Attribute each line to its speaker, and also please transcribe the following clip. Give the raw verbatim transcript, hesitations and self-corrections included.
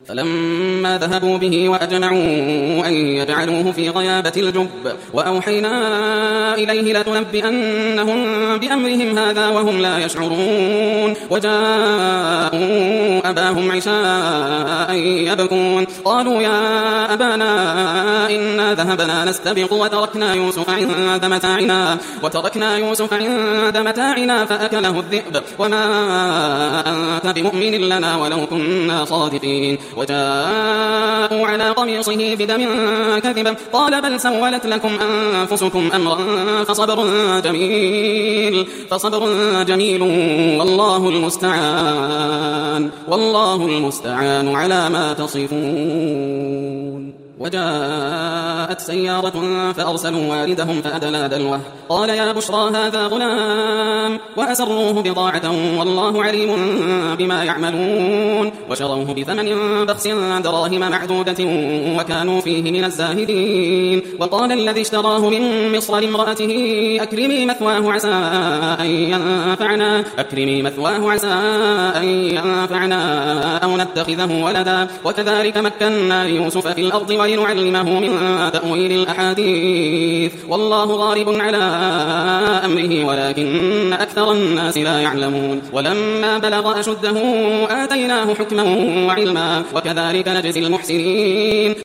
Speaker 1: فلما ذهبوا به وأجمعوا أن يجعلوه في غيابة الجب وأوحينا إليه لتنبئنهم بأمرهم هذا وهم لا يشعرون وجاءوا أباهم عشاء يبكون قالوا يا أبانا إنا ذهبنا نستبق وتركنا يوسف عند متاعنا وتركنا يوسف عند متاعنا فأكله الذئب وما أنت بمؤمن لنا ولو كنا صادقين وجاءوا على قميصه بدم كذب قال بل سولت لكم أنفسكم أمرا فصبر جميل فصبر جميل والله المستعان والله المستعان على ما تصفون. وجاءت سيارة فأرسلوا واردهم فأدلى دلوه قال يا بشرى هذا غلام وأسروه بضاعة والله عليم بما يعملون وشروه بثمن بخس دراهم معدودة وكانوا فيه من الزاهدين. وقال الذي اشتراه من مصر لامرأته أكرمي مثواه عسى أن ينفعنا أكرمي مثواه عسى أن ينفعنا أو نتخذه ولدا وكذلك مكنا ليوسف في الأرض ولنعلمه من تأويل الأحاديث والله غالب على أمره ولكن أكثر الناس لا يعلمون. ولما بلغ أشده آتيناه حكما وعلما وكذلك نجزي المحسنين.